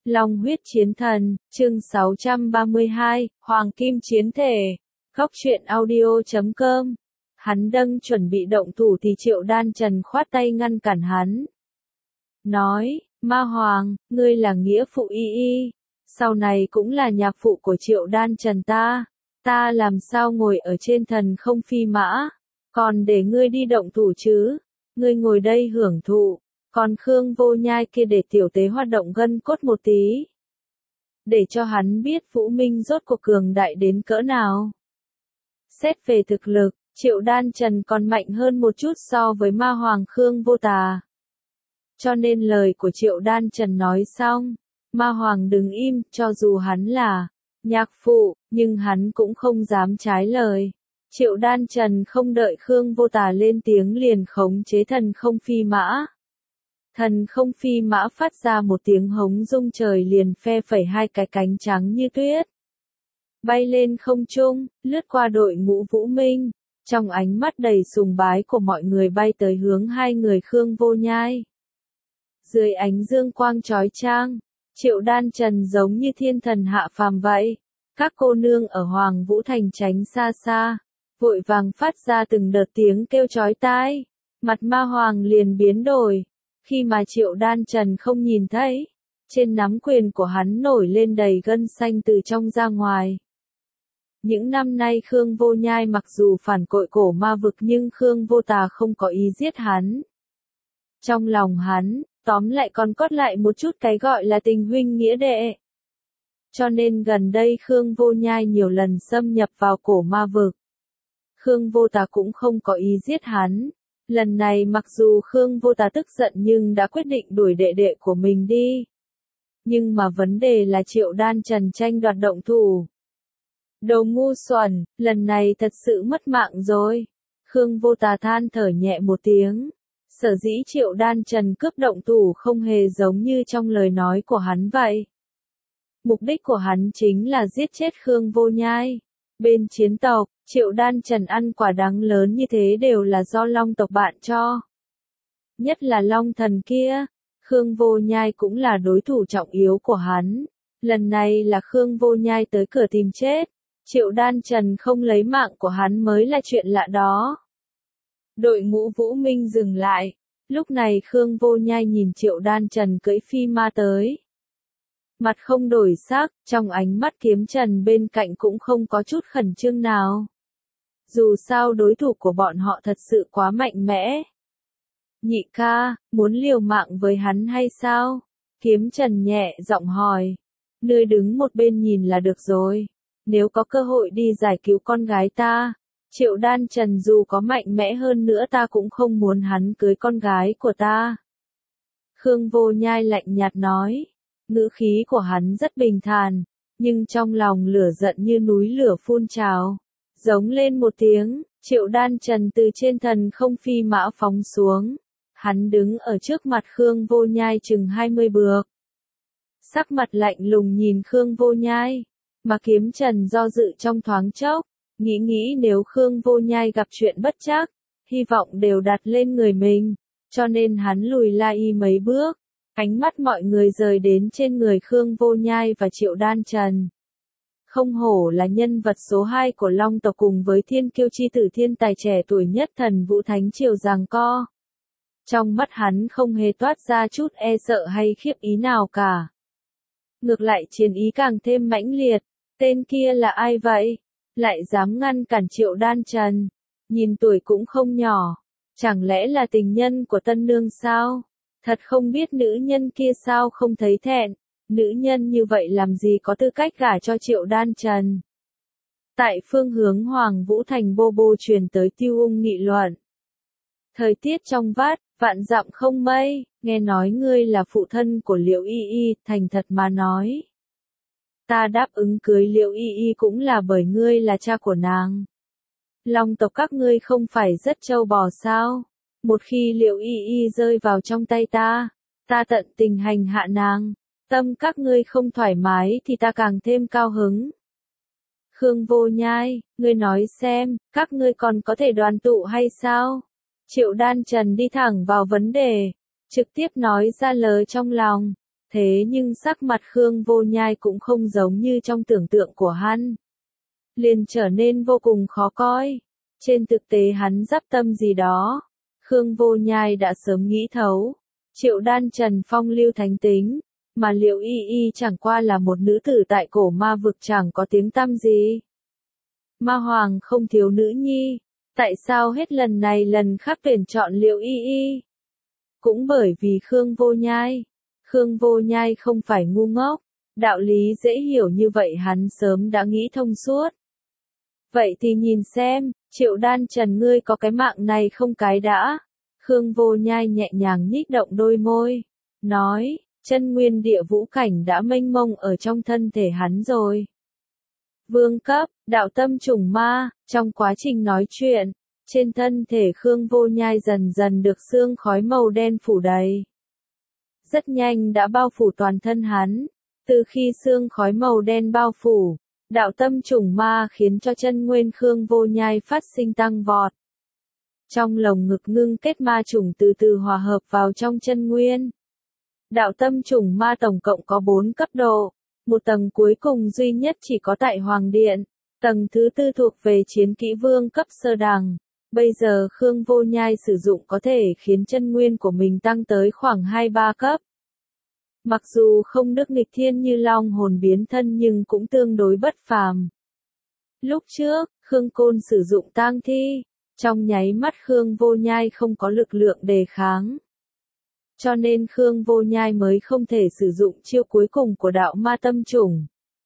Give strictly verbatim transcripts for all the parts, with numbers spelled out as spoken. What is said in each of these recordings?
Long huyết chiến thần, chương sáu trăm ba mươi hai, Hoàng Kim chiến thể. Góc truyện audio chấm com. Hắn đang chuẩn bị động thủ thì Triệu Đan Trần khoát tay ngăn cản hắn. Nói, Ma Hoàng, ngươi là nghĩa phụ y y, sau này cũng là nhạc phụ của Triệu Đan Trần ta, ta làm sao ngồi ở trên thần không phi mã, còn để ngươi đi động thủ chứ, ngươi ngồi đây hưởng thụ. Còn Khương Vô Nhai kia để tiểu tế hoạt động gân cốt một tí. Để cho hắn biết Vũ Minh rốt cuộc cường đại đến cỡ nào. Xét về thực lực, Triệu Đan Trần còn mạnh hơn một chút so với Ma Hoàng Khương Vô Tà. Cho nên lời của Triệu Đan Trần nói xong, Ma Hoàng đứng im, cho dù hắn là nhạc phụ, nhưng hắn cũng không dám trái lời. Triệu Đan Trần không đợi Khương Vô Tà lên tiếng liền khống chế thần không phi mã. Thần không phi mã phát ra một tiếng hống rung trời liền phe phẩy hai cái cánh trắng như tuyết. Bay lên không trung, lướt qua đội ngũ Vũ Minh, trong ánh mắt đầy sùng bái của mọi người bay tới hướng hai người Khương Vô Nhai. Dưới ánh dương quang chói chang, Triệu Đan Trần giống như thiên thần hạ phàm vậy. Các cô nương ở Hoàng Vũ Thành tránh xa xa, vội vàng phát ra từng đợt tiếng kêu chói tai. Mặt Ma Hoàng liền biến đổi. Khi mà Triệu Đan Trần không nhìn thấy, trên nắm quyền của hắn nổi lên đầy gân xanh từ trong ra ngoài. Những năm nay Khương Vô Nhai mặc dù phản cội cổ ma vực nhưng Khương Vô Tà không có ý giết hắn. Trong lòng hắn, tóm lại còn cót lại một chút cái gọi là tình huynh nghĩa đệ. Cho nên gần đây Khương Vô Nhai nhiều lần xâm nhập vào cổ ma vực. Khương Vô Tà cũng không có ý giết hắn. Lần này mặc dù Khương Vô Tà tức giận nhưng đã quyết định đuổi đệ đệ của mình đi. Nhưng mà vấn đề là Triệu Đan Trần tranh đoạt động thủ. Đồ ngu xuẩn, lần này thật sự mất mạng rồi. Khương Vô Tà than thở nhẹ một tiếng. Sở dĩ Triệu Đan Trần cướp động thủ không hề giống như trong lời nói của hắn vậy. Mục đích của hắn chính là giết chết Khương Vô Nhai. Bên chiến tộc, Triệu Đan Trần ăn quả đắng lớn như thế đều là do Long tộc bạn cho. Nhất là Long thần kia, Khương Vô Nhai cũng là đối thủ trọng yếu của hắn. Lần này là Khương Vô Nhai tới cửa tìm chết. Triệu Đan Trần không lấy mạng của hắn mới là chuyện lạ đó. Đội ngũ Vũ Minh dừng lại. Lúc này Khương Vô Nhai nhìn Triệu Đan Trần cưỡi phi ma tới. Mặt không đổi sắc, trong ánh mắt Kiếm Trần bên cạnh cũng không có chút khẩn trương nào. Dù sao đối thủ của bọn họ thật sự quá mạnh mẽ. Nhị ca, muốn liều mạng với hắn hay sao? Kiếm Trần nhẹ giọng hỏi. Ngươi đứng một bên nhìn là được rồi. Nếu có cơ hội đi giải cứu con gái ta, Triệu Đan Trần dù có mạnh mẽ hơn nữa ta cũng không muốn hắn cưới con gái của ta. Khương Vô Nhai lạnh nhạt nói. Ngữ khí của hắn rất bình thản, nhưng trong lòng lửa giận như núi lửa phun trào. Giống lên một tiếng, Triệu Đan Trần từ trên thần không phi mã phóng xuống. Hắn đứng ở trước mặt Khương Vô Nhai chừng hai mươi bước. Sắc mặt lạnh lùng nhìn Khương Vô Nhai, mà Kiếm Trần do dự trong thoáng chốc, nghĩ nghĩ nếu Khương Vô Nhai gặp chuyện bất trắc, hy vọng đều đặt lên người mình, cho nên hắn lùi lại mấy bước. Ánh mắt mọi người rời đến trên người Khương Vô Nhai và Triệu Đan Trần. Không hổ là nhân vật số hai của Long tộc cùng với thiên kiêu chi tử thiên tài trẻ tuổi nhất Thần Vũ Thánh Triều giằng co. Trong mắt hắn không hề toát ra chút e sợ hay khiếp ý nào cả. Ngược lại chiến ý càng thêm mãnh liệt. Tên kia là ai vậy? Lại dám ngăn cản Triệu Đan Trần. Nhìn tuổi cũng không nhỏ. Chẳng lẽ là tình nhân của tân nương sao? Thật không biết nữ nhân kia sao không thấy thẹn, nữ nhân như vậy làm gì có tư cách gả cho Triệu Đan Trần. Tại phương hướng Hoàng Vũ Thành bô bô truyền tới Tiêu Ung nghị luận. Thời tiết trong vắt, vạn dặm không mây, nghe nói ngươi là phụ thân của Liễu Y Y, thành thật mà nói. Ta đáp ứng cưới Liễu Y Y cũng là bởi ngươi là cha của nàng. Long tộc các ngươi không phải rất trâu bò sao? Một khi Liễu Y Y rơi vào trong tay ta, ta tận tình hành hạ nàng, tâm các ngươi không thoải mái thì ta càng thêm cao hứng. Khương Vô Nhai, ngươi nói xem, các ngươi còn có thể đoàn tụ hay sao? Triệu Đan Trần đi thẳng vào vấn đề, trực tiếp nói ra lời trong lòng. Thế nhưng sắc mặt Khương Vô Nhai cũng không giống như trong tưởng tượng của hắn. Liền trở nên vô cùng khó coi. Trên thực tế hắn dắp tâm gì đó. Khương Vô Nhai đã sớm nghĩ thấu. Triệu Đan Trần phong lưu thánh tính, mà Liệu Y Y chẳng qua là một nữ tử tại cổ ma vực chẳng có tiếng tăm gì. Ma Hoàng không thiếu nữ nhi, tại sao hết lần này lần khác tuyển chọn Liệu Y Y? Cũng bởi vì Khương Vô Nhai. Khương Vô Nhai không phải ngu ngốc, đạo lý dễ hiểu như vậy hắn sớm đã nghĩ thông suốt. Vậy thì nhìn xem, Triệu Đan Trần ngươi có cái mạng này không cái đã? Khương Vô Nhai nhẹ nhàng nhích động đôi môi, nói, chân nguyên địa vũ cảnh đã mênh mông ở trong thân thể hắn rồi. Vương cấp, đạo tâm trùng ma, trong quá trình nói chuyện, trên thân thể Khương Vô Nhai dần dần được sương khói màu đen phủ đầy. Rất nhanh đã bao phủ toàn thân hắn, từ khi sương khói màu đen bao phủ, đạo tâm trùng ma khiến cho chân nguyên Khương Vô Nhai phát sinh tăng vọt. Trong lồng ngực ngưng kết ma trùng từ từ hòa hợp vào trong chân nguyên. Đạo tâm trùng ma tổng cộng có bốn cấp độ, một tầng cuối cùng duy nhất chỉ có tại Hoàng Điện, tầng thứ tư thuộc về chiến kỹ vương cấp sơ đẳng. Bây giờ Khương Vô Nhai sử dụng có thể khiến chân nguyên của mình tăng tới khoảng hai ba cấp. Mặc dù không đức nghịch thiên như long hồn biến thân nhưng cũng tương đối bất phàm. Lúc trước, Khương Côn sử dụng tang thi, trong nháy mắt Khương Vô Nhai không có lực lượng đề kháng. Cho nên Khương Vô Nhai mới không thể sử dụng chiêu cuối cùng của đạo ma tâm trùng.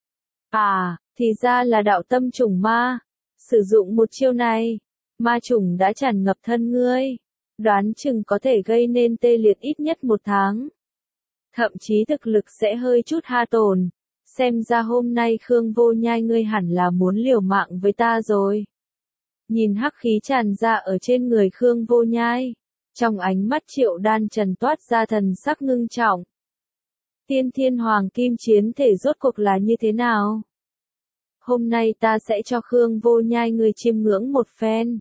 À, thì ra là đạo tâm trùng ma. Sử dụng một chiêu này, ma trùng đã tràn ngập thân ngươi. Đoán chừng có thể gây nên tê liệt ít nhất một tháng. Thậm chí thực lực sẽ hơi chút ha tổn. Xem ra hôm nay Khương Vô Nhai ngươi hẳn là muốn liều mạng với ta rồi. Nhìn hắc khí tràn ra ở trên người Khương Vô Nhai. Trong ánh mắt Triệu Đan Trần toát ra thần sắc ngưng trọng. Tiên Thiên Hoàng Kim chiến thể rốt cuộc là như thế nào? Hôm nay ta sẽ cho Khương Vô Nhai người chiêm ngưỡng một phen.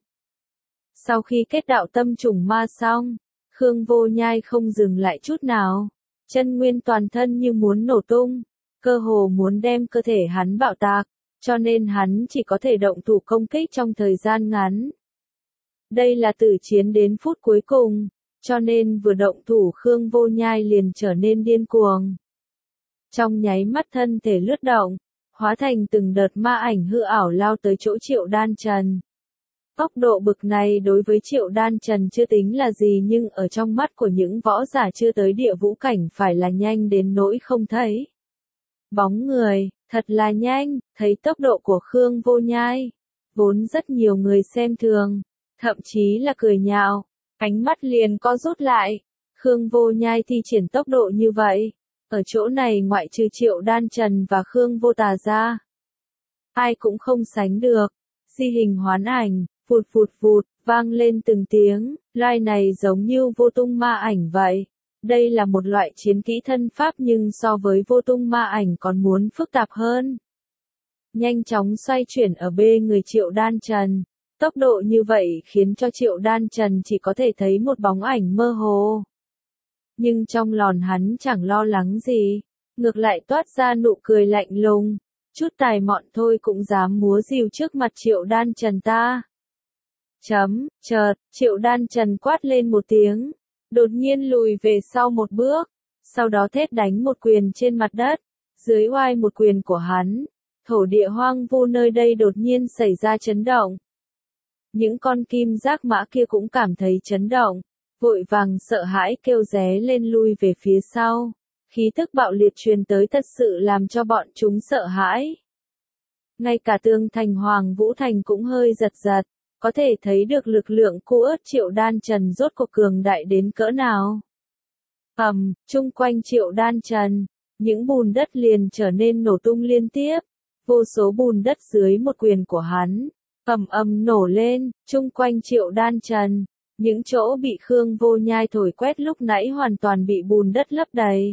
Sau khi kết đạo tâm trùng ma xong, Khương Vô Nhai không dừng lại chút nào. Chân nguyên toàn thân như muốn nổ tung, cơ hồ muốn đem cơ thể hắn bạo tạc, cho nên hắn chỉ có thể động thủ công kích trong thời gian ngắn. Đây là tử chiến đến phút cuối cùng, cho nên vừa động thủ Khương Vô Nhai liền trở nên điên cuồng. Trong nháy mắt thân thể lướt động, hóa thành từng đợt ma ảnh hư ảo lao tới chỗ Triệu Đan Trần. Tốc độ bực này đối với Triệu Đan Trần chưa tính là gì nhưng ở trong mắt của những võ giả chưa tới địa vũ cảnh phải là nhanh đến nỗi không thấy. Bóng người, thật là nhanh, thấy tốc độ của Khương Vô Nhai. Vốn rất nhiều người xem thường, thậm chí là cười nhạo, ánh mắt liền co rút lại. Khương Vô Nhai thi triển tốc độ như vậy, ở chỗ này ngoại trừ Triệu Đan Trần và Khương Vô Tà ra, ai cũng không sánh được. Di hình hoán ảnh, phụt phụt phụt, vang lên từng tiếng, lai này giống như vô tung ma ảnh vậy. Đây là một loại chiến kỹ thân pháp nhưng so với vô tung ma ảnh còn muốn phức tạp hơn. Nhanh chóng xoay chuyển ở bê người Triệu Đan Trần. Tốc độ như vậy khiến cho Triệu Đan Trần chỉ có thể thấy một bóng ảnh mơ hồ. Nhưng trong lòng hắn chẳng lo lắng gì, ngược lại toát ra nụ cười lạnh lùng. Chút tài mọn thôi cũng dám múa rìu trước mặt Triệu Đan Trần ta. Chấm, chợt, Triệu Đan Trần quát lên một tiếng, đột nhiên lùi về sau một bước, sau đó thét đánh một quyền trên mặt đất. Dưới oai một quyền của hắn, thổ địa hoang vu nơi đây đột nhiên xảy ra chấn động. Những con kim giác mã kia cũng cảm thấy chấn động, vội vàng sợ hãi kêu ré lên lui về phía sau. Khí tức bạo liệt truyền tới thật sự làm cho bọn chúng sợ hãi. Ngay cả tường thành Hoàng Vũ Thành cũng hơi giật giật, có thể thấy được lực lượng cu ớt Triệu Đan Trần rốt cuộc cường đại đến cỡ nào. Ầm, chung quanh Triệu Đan Trần, những bùn đất liền trở nên nổ tung liên tiếp, vô số bùn đất dưới một quyền của hắn, ầm ầm nổ lên, chung quanh Triệu Đan Trần, những chỗ bị Khương Vô Nhai thổi quét lúc nãy hoàn toàn bị bùn đất lấp đầy.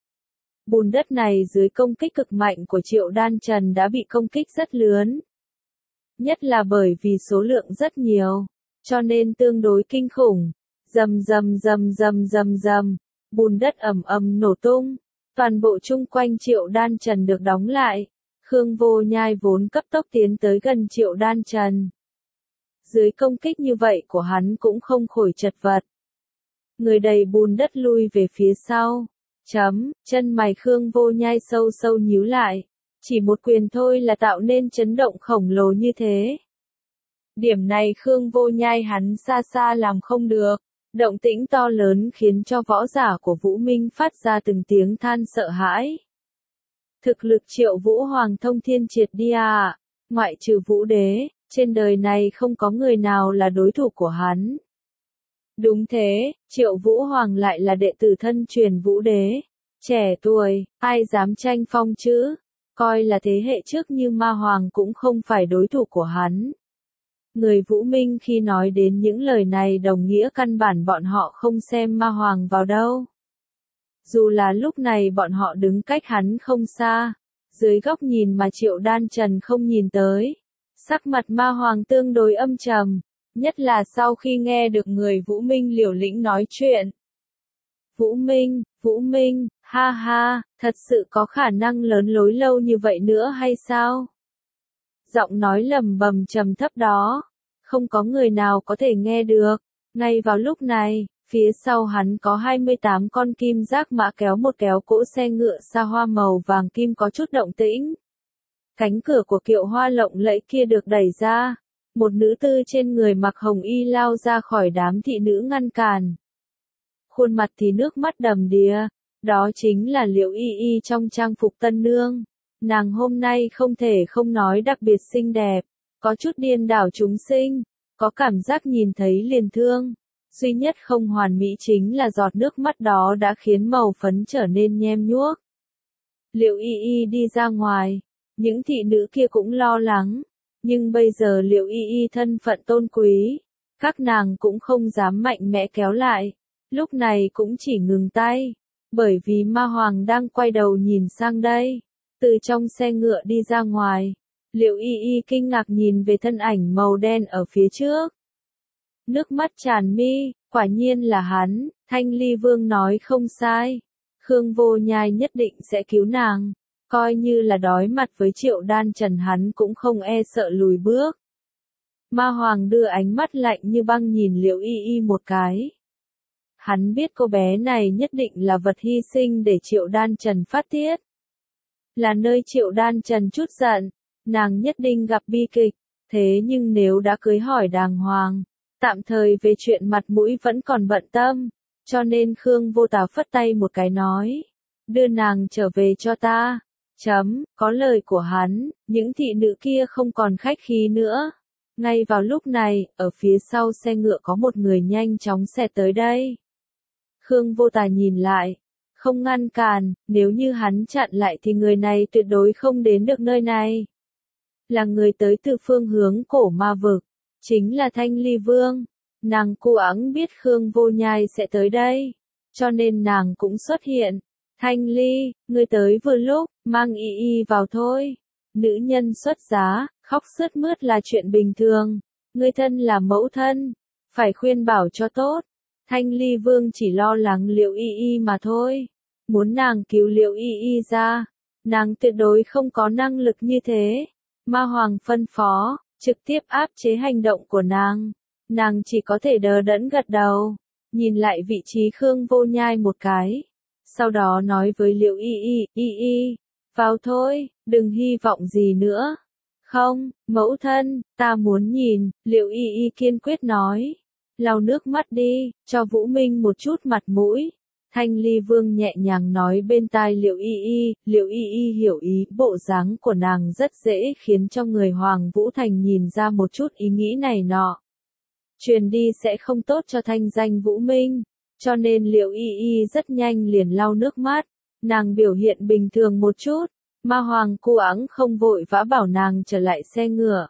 Bùn đất này dưới công kích cực mạnh của Triệu Đan Trần đã bị công kích rất lớn. Nhất là bởi vì số lượng rất nhiều, cho nên tương đối kinh khủng. Rầm rầm rầm rầm rầm rầm, bùn đất ầm ầm nổ tung, Toàn bộ chung quanh Triệu Đan Trần được đóng lại. Khương Vô Nhai vốn cấp tốc tiến tới gần Triệu Đan Trần. Dưới công kích như vậy của hắn cũng không khỏi chật vật. Người đầy bùn đất lui về phía sau. Chấm, chân mày Khương Vô Nhai sâu sâu nhíu lại. Chỉ một quyền thôi là tạo nên chấn động khổng lồ như thế. Điểm này Khương Vô Nhai hắn xa xa làm không được. Động tĩnh to lớn khiến cho võ giả của Vũ Minh phát ra từng tiếng than sợ hãi. Thực lực Triệu Vũ Hoàng thông thiên triệt đi à, ngoại trừ Vũ Đế, trên đời này không có người nào là đối thủ của hắn. Đúng thế, Triệu Vũ Hoàng lại là đệ tử thân truyền Vũ Đế. Trẻ tuổi, ai dám tranh phong chứ? Coi là thế hệ trước như Ma Hoàng cũng không phải đối thủ của hắn. Người Vũ Minh khi nói đến những lời này đồng nghĩa căn bản bọn họ không xem Ma Hoàng vào đâu. Dù là lúc này bọn họ đứng cách hắn không xa, dưới góc nhìn mà Triệu Đan Trần không nhìn tới. Sắc mặt Ma Hoàng tương đối âm trầm, nhất là sau khi nghe được người Vũ Minh liều lĩnh nói chuyện. Vũ Minh, Vũ Minh, ha ha, thật sự có khả năng lớn lối lâu như vậy nữa hay sao? Giọng nói lầm bầm trầm thấp đó, không có người nào có thể nghe được. Ngay vào lúc này, phía sau hắn có hai mươi tám con kim giác mã kéo một kéo cỗ xe ngựa xa hoa màu vàng kim có chút động tĩnh. Cánh cửa của kiệu hoa lộng lẫy kia được đẩy ra, một nữ tư trên người mặc hồng y lao ra khỏi đám thị nữ ngăn cản. Khuôn mặt thì nước mắt đầm đìa, đó chính là Liễu Y Y trong trang phục tân nương. Nàng hôm nay không thể không nói đặc biệt xinh đẹp, có chút điên đảo chúng sinh, có cảm giác nhìn thấy liền thương. Duy nhất không hoàn mỹ chính là giọt nước mắt đó đã khiến màu phấn trở nên nhem nhuốc. Liễu Y Y đi ra ngoài, những thị nữ kia cũng lo lắng, nhưng bây giờ Liễu Y Y thân phận tôn quý, các nàng cũng không dám mạnh mẽ kéo lại, lúc này cũng chỉ ngừng tay, bởi vì Ma Hoàng đang quay đầu nhìn sang đây, từ trong xe ngựa đi ra ngoài. Liễu Y Y kinh ngạc nhìn về thân ảnh màu đen ở phía trước. Nước mắt tràn mi, quả nhiên là hắn, Thanh Ly Vương nói không sai. Khương Vô Nhai nhất định sẽ cứu nàng, coi như là đối mặt với Triệu Đan Trần hắn cũng không e sợ lùi bước. Ma Hoàng đưa ánh mắt lạnh như băng nhìn Liễu Y Y một cái. Hắn biết cô bé này nhất định là vật hy sinh để Triệu Đan Trần phát tiết. Là nơi Triệu Đan Trần chút giận, nàng nhất định gặp bi kịch, thế nhưng nếu đã cưới hỏi đàng hoàng, tạm thời về chuyện mặt mũi vẫn còn bận tâm, cho nên Khương Vô Tà phất tay một cái nói, đưa nàng trở về cho ta. Chấm, có lời của hắn, những thị nữ kia không còn khách khí nữa. Ngay vào lúc này, ở phía sau xe ngựa có một người nhanh chóng xẹt tới đây. Khương Vô Tà nhìn lại, không ngăn cản, nếu như hắn chặn lại thì người này tuyệt đối không đến được nơi này. Là người tới từ phương hướng cổ ma vực, chính là Thanh Ly Vương. Nàng cu ẵng biết Khương Vô Nhai sẽ tới đây, cho nên nàng cũng xuất hiện. Thanh Ly, ngươi tới vừa lúc, mang Y Y vào thôi. Nữ nhân xuất giá, khóc sướt mướt là chuyện bình thường. Ngươi thân là mẫu thân, phải khuyên bảo cho tốt. Thanh Ly Vương chỉ lo lắng Liễu Y Y mà thôi. Muốn nàng cứu Liễu Y Y ra, nàng tuyệt đối không có năng lực như thế. Ma Hoàng phân phó, trực tiếp áp chế hành động của nàng. Nàng chỉ có thể đờ đẫn gật đầu, nhìn lại vị trí Khương Vô Nhai một cái. Sau đó nói với Liễu Y Y, Y Y, vào thôi, đừng hy vọng gì nữa. Không, mẫu thân, ta muốn nhìn, Liễu Y Y kiên quyết nói. Lau nước mắt đi, cho Vũ Minh một chút mặt mũi. Thanh Ly Vương nhẹ nhàng nói bên tai Liễu Y Y, Liễu Y Y hiểu ý, bộ dáng của nàng rất dễ khiến cho người Hoàng Vũ Thành nhìn ra một chút ý nghĩ này nọ. Truyền đi sẽ không tốt cho thanh danh Vũ Minh, cho nên Liễu Y Y rất nhanh liền lau nước mắt, nàng biểu hiện bình thường một chút, Ma Hoàng cu ẵng không vội vã bảo nàng trở lại xe ngựa.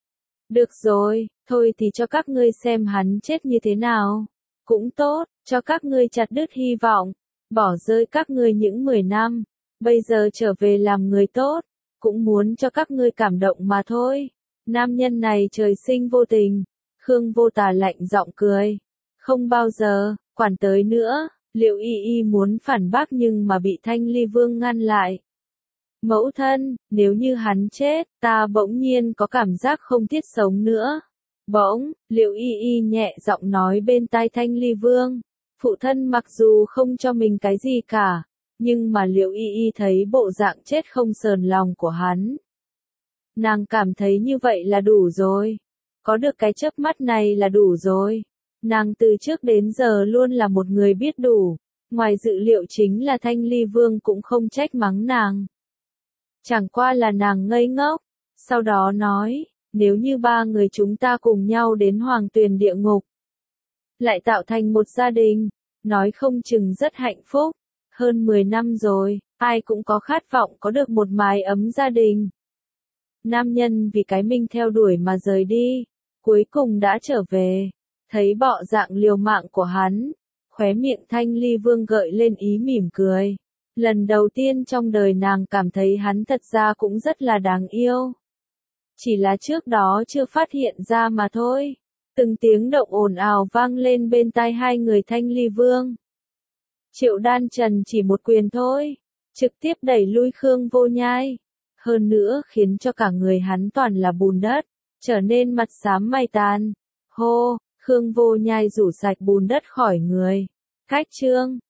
Được rồi, thôi thì cho các ngươi xem hắn chết như thế nào. Cũng tốt, cho các ngươi chặt đứt hy vọng, bỏ rơi các ngươi những mười năm, bây giờ trở về làm người tốt, cũng muốn cho các ngươi cảm động mà thôi. Nam nhân này trời sinh vô tình. Khương Vô Tà lạnh giọng cười. Không bao giờ, quản tới nữa, Liệu Y Y muốn phản bác nhưng mà bị Thanh Ly Vương ngăn lại. Mẫu thân, nếu như hắn chết, ta bỗng nhiên có cảm giác không thiết sống nữa. Bỗng, Liệu Y Y nhẹ giọng nói bên tai Thanh Ly Vương. Phụ thân mặc dù không cho mình cái gì cả, nhưng mà Liệu Y Y thấy bộ dạng chết không sờn lòng của hắn. Nàng cảm thấy như vậy là đủ rồi. Có được cái chớp mắt này là đủ rồi. Nàng từ trước đến giờ luôn là một người biết đủ. Ngoài dự liệu chính là Thanh Ly Vương cũng không trách mắng nàng. Chẳng qua là nàng ngây ngốc. Sau đó nói, nếu như ba người chúng ta cùng nhau đến hoàng tuyền địa ngục, lại tạo thành một gia đình, nói không chừng rất hạnh phúc. Hơn mười năm rồi, ai cũng có khát vọng có được một mái ấm gia đình. Nam nhân vì cái mình theo đuổi mà rời đi, cuối cùng đã trở về. Thấy bọ dạng liều mạng của hắn, khóe miệng Thanh Ly Vương gợi lên ý mỉm cười. Lần đầu tiên trong đời nàng cảm thấy hắn thật ra cũng rất là đáng yêu. Chỉ là trước đó chưa phát hiện ra mà thôi. Từng tiếng động ồn ào vang lên bên tai hai người Thanh Ly Vương. Triệu Đan Trần chỉ một quyền thôi, trực tiếp đẩy lui Khương Vô Nhai. Hơn nữa khiến cho cả người hắn toàn là bùn đất, trở nên mặt xám mày tàn. Hô, Khương Vô Nhai rủ sạch bùn đất khỏi người. Cách chương